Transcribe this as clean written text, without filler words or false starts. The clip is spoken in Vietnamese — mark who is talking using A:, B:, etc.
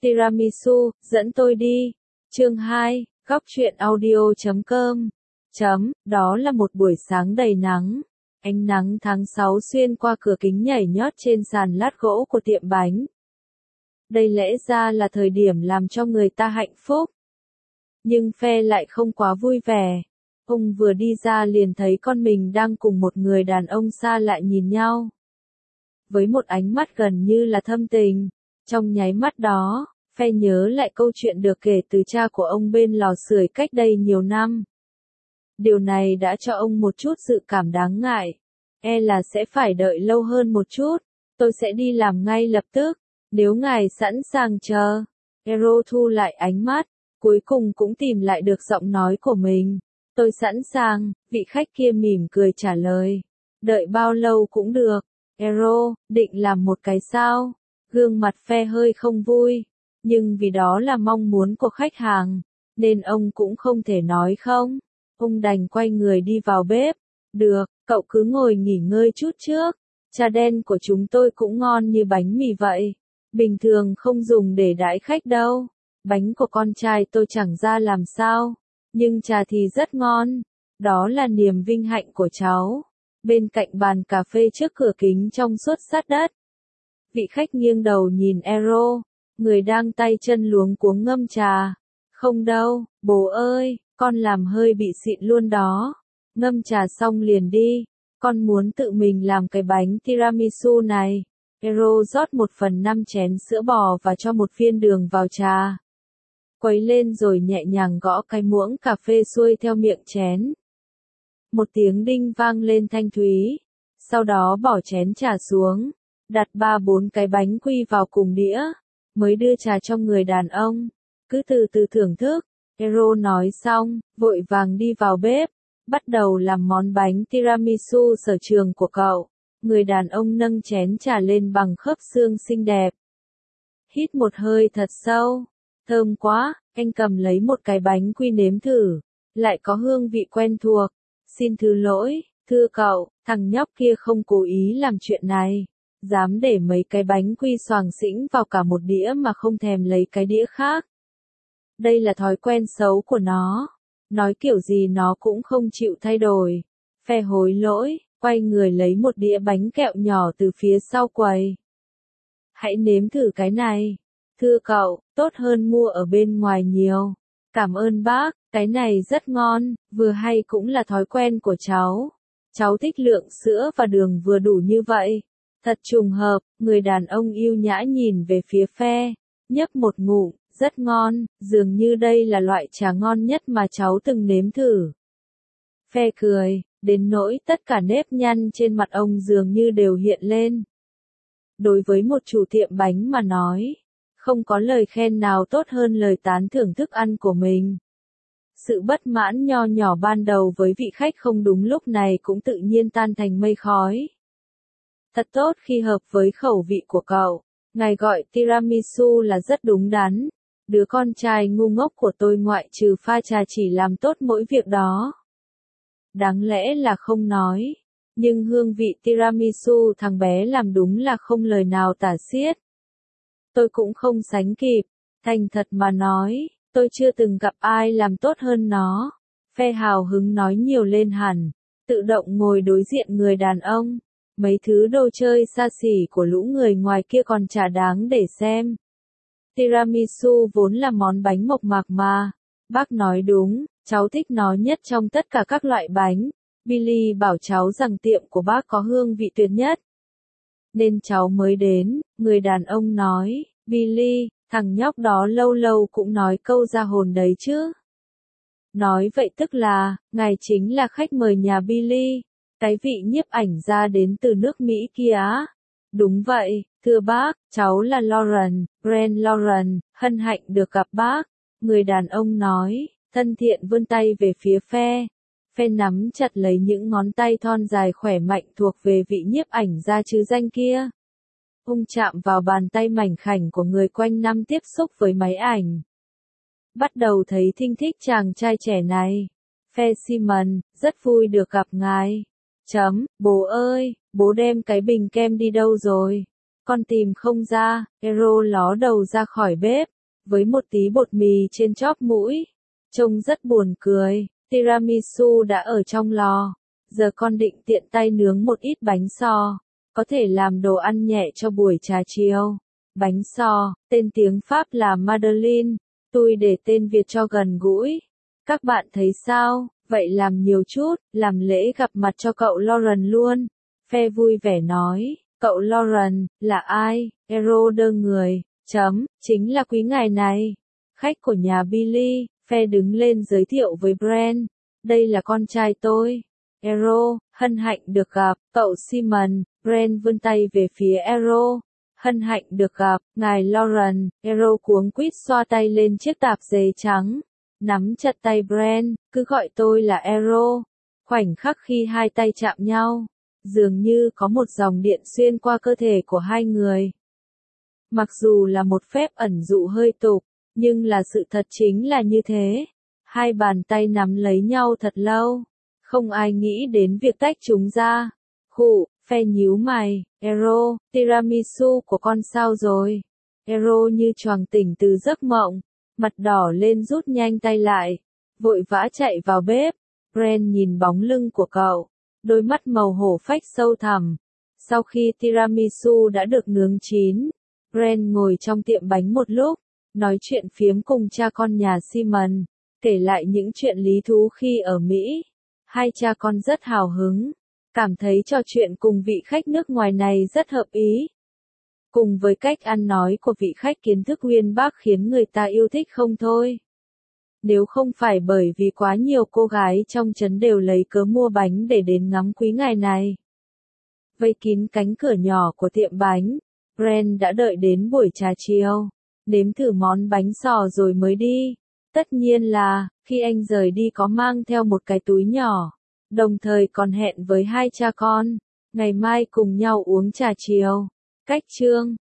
A: Tiramisu, dẫn tôi đi. Chương 2, góc truyện audio.com. Đó là một buổi sáng đầy nắng. Ánh nắng tháng 6 xuyên qua cửa kính nhảy nhót trên sàn lát gỗ của tiệm bánh. Đây lẽ ra là thời điểm làm cho người ta hạnh phúc. Nhưng Phe lại không quá vui vẻ. Ông vừa đi ra liền thấy con mình đang cùng một người đàn ông xa lạ nhìn nhau. Với một ánh mắt gần như là thâm tình. Trong nháy mắt đó, Phe nhớ lại câu chuyện được kể từ cha của ông bên lò sưởi cách đây nhiều năm. Điều này đã cho ông một chút dự cảm đáng ngại. Là sẽ phải đợi lâu hơn một chút. Tôi sẽ đi làm ngay lập tức. Nếu ngài sẵn sàng chờ. Ero thu lại ánh mắt. Cuối cùng cũng tìm lại được giọng nói của mình. Tôi sẵn sàng, vị khách kia mỉm cười trả lời. Đợi bao lâu cũng được. Ero, định làm một cái sao? Gương mặt Phe hơi không vui. Nhưng vì đó là mong muốn của khách hàng. Nên ông cũng không thể nói không. Ông đành quay người đi vào bếp. Được, cậu cứ ngồi nghỉ ngơi chút trước. Trà đen của chúng tôi cũng ngon như bánh mì vậy. Bình thường không dùng để đãi khách đâu. Bánh của con trai tôi chẳng ra làm sao. Nhưng trà thì rất ngon. Đó là niềm vinh hạnh của cháu. Bên cạnh bàn cà phê trước cửa kính trong suốt sát đất. Vị khách nghiêng đầu nhìn Ero. Người đang tay chân luống cuống ngâm trà. Không đâu, bố ơi, con làm hơi bị xịn luôn đó. Ngâm trà xong liền đi. Con muốn tự mình làm cái bánh tiramisu này. Ero rót 1/5 chén sữa bò và cho một viên đường vào trà. Quấy lên rồi nhẹ nhàng gõ cái muỗng cà phê xuôi theo miệng chén. Một tiếng đinh vang lên thanh thúy. Sau đó bỏ chén trà xuống. Đặt 3-4 cái bánh quy vào cùng đĩa. Mới đưa trà cho người đàn ông. Cứ từ từ thưởng thức. Ero nói xong, vội vàng đi vào bếp. Bắt đầu làm món bánh tiramisu sở trường của cậu. Người đàn ông nâng chén trà lên bằng khớp xương xinh đẹp. Hít một hơi thật sâu. Thơm quá, anh cầm lấy một cái bánh quy nếm thử. Lại có hương vị quen thuộc. Xin thứ lỗi, thưa cậu, thằng nhóc kia không cố ý làm chuyện này. Dám để mấy cái bánh quy xoàng xĩnh vào cả một đĩa mà không thèm lấy cái đĩa khác. Đây là thói quen xấu của nó. Nói kiểu gì nó cũng không chịu thay đổi. Phe hối lỗi, quay người lấy một đĩa bánh kẹo nhỏ từ phía sau quầy. Hãy nếm thử cái này. Thưa cậu, tốt hơn mua ở bên ngoài nhiều. Cảm ơn bác, cái này rất ngon, vừa hay cũng là thói quen của cháu. Cháu thích lượng sữa và đường vừa đủ như vậy. Thật trùng hợp, người đàn ông yêu nhã nhìn về phía Phe. Nhấp một ngụm, rất ngon, dường như đây là loại trà ngon nhất mà cháu từng nếm thử. Phe cười, đến nỗi tất cả nếp nhăn trên mặt ông dường như đều hiện lên. Đối với một chủ tiệm bánh mà nói, không có lời khen nào tốt hơn lời tán thưởng thức ăn của mình. Sự bất mãn nho nhỏ ban đầu với vị khách không đúng lúc này cũng tự nhiên tan thành mây khói. Thật tốt khi hợp với khẩu vị của cậu. Ngài gọi tiramisu là rất đúng đắn. Đứa con trai ngu ngốc của tôi ngoại trừ pha trà chỉ làm tốt mỗi việc đó. Đáng lẽ là không nói. Nhưng hương vị tiramisu thằng bé làm đúng là không lời nào tả xiết. Tôi cũng không sánh kịp. Thành thật mà nói, tôi chưa từng gặp ai làm tốt hơn nó. Phe hào hứng nói nhiều lên hẳn. Tự động ngồi đối diện người đàn ông. Mấy thứ đồ chơi xa xỉ của lũ người ngoài kia còn chả đáng để xem. Tiramisu vốn là món bánh mộc mạc mà. Bác nói đúng, cháu thích nó nhất trong tất cả các loại bánh. Billy bảo cháu rằng tiệm của bác có hương vị tuyệt nhất. Nên cháu mới đến, người đàn ông nói. Billy, thằng nhóc đó lâu lâu cũng nói câu ra hồn đấy chứ. Nói vậy tức là, ngài chính là khách mời nhà Billy. Cái vị nhiếp ảnh gia đến từ nước Mỹ kia á. Đúng vậy, thưa bác, cháu là Lauren, Brent Lauren, hân hạnh được gặp bác. Người đàn ông nói, thân thiện vươn tay về phía Phe. Phe nắm chặt lấy những ngón tay thon dài khỏe mạnh thuộc về vị nhiếp ảnh gia chứ danh kia. Ông chạm vào bàn tay mảnh khảnh của người quanh năm tiếp xúc với máy ảnh. Bắt đầu thấy thinh thích chàng trai trẻ này. Phe Simon, rất vui được gặp ngài. Bố ơi, bố đem cái bình kem đi đâu rồi? Con tìm không ra, Ero ló đầu ra khỏi bếp, với một tí bột mì trên chóp mũi. Trông rất buồn cười, tiramisu đã ở trong lò. Giờ con định tiện tay nướng một ít bánh xò, có thể làm đồ ăn nhẹ cho buổi trà chiều. Bánh xò, tên tiếng Pháp là Madeleine, tôi để tên Việt cho gần gũi. Các bạn thấy sao, vậy làm nhiều chút, làm lễ gặp mặt cho cậu Lauren luôn. Phe vui vẻ nói, cậu Lauren, là ai? Ero đơ người, chính là quý ngài này. Khách của nhà Billy, Phe đứng lên giới thiệu với Brent, đây là con trai tôi. Ero, hân hạnh được gặp, cậu Simon. Brent vươn tay về phía Ero. Hân hạnh được gặp, ngài Lauren. Ero cuống quýt xoa tay lên chiếc tạp dề trắng. Nắm chặt tay Brent, cứ gọi tôi là Ero. Khoảnh khắc khi hai tay chạm nhau, dường như có một dòng điện xuyên qua cơ thể của hai người. Mặc dù là một phép ẩn dụ hơi tục, nhưng là sự thật chính là như thế. Hai bàn tay nắm lấy nhau thật lâu. Không ai nghĩ đến việc tách chúng ra. Khụ, Phe nhíu mày. Ero, tiramisu của con sao rồi? Ero như choàng tỉnh từ giấc mộng. Mặt đỏ lên rút nhanh tay lại. Vội vã chạy vào bếp. Brent nhìn bóng lưng của cậu. Đôi mắt màu hổ phách sâu thẳm. Sau khi tiramisu đã được nướng chín, Brent ngồi trong tiệm bánh một lúc, nói chuyện phiếm cùng cha con nhà Simon, kể lại những chuyện lý thú khi ở Mỹ. Hai cha con rất hào hứng, cảm thấy trò chuyện cùng vị khách nước ngoài này rất hợp ý. Cùng với cách ăn nói của vị khách kiến thức uyên bác khiến người ta yêu thích không thôi. Nếu không phải bởi vì quá nhiều cô gái trong trấn đều lấy cớ mua bánh để đến ngắm quý ngài này. Vây kín cánh cửa nhỏ của tiệm bánh, Brent đã đợi đến buổi trà chiều, nếm thử món bánh xò rồi mới đi. Tất nhiên là, khi anh rời đi có mang theo một cái túi nhỏ, đồng thời còn hẹn với hai cha con, ngày mai cùng nhau uống trà chiều. Cách chương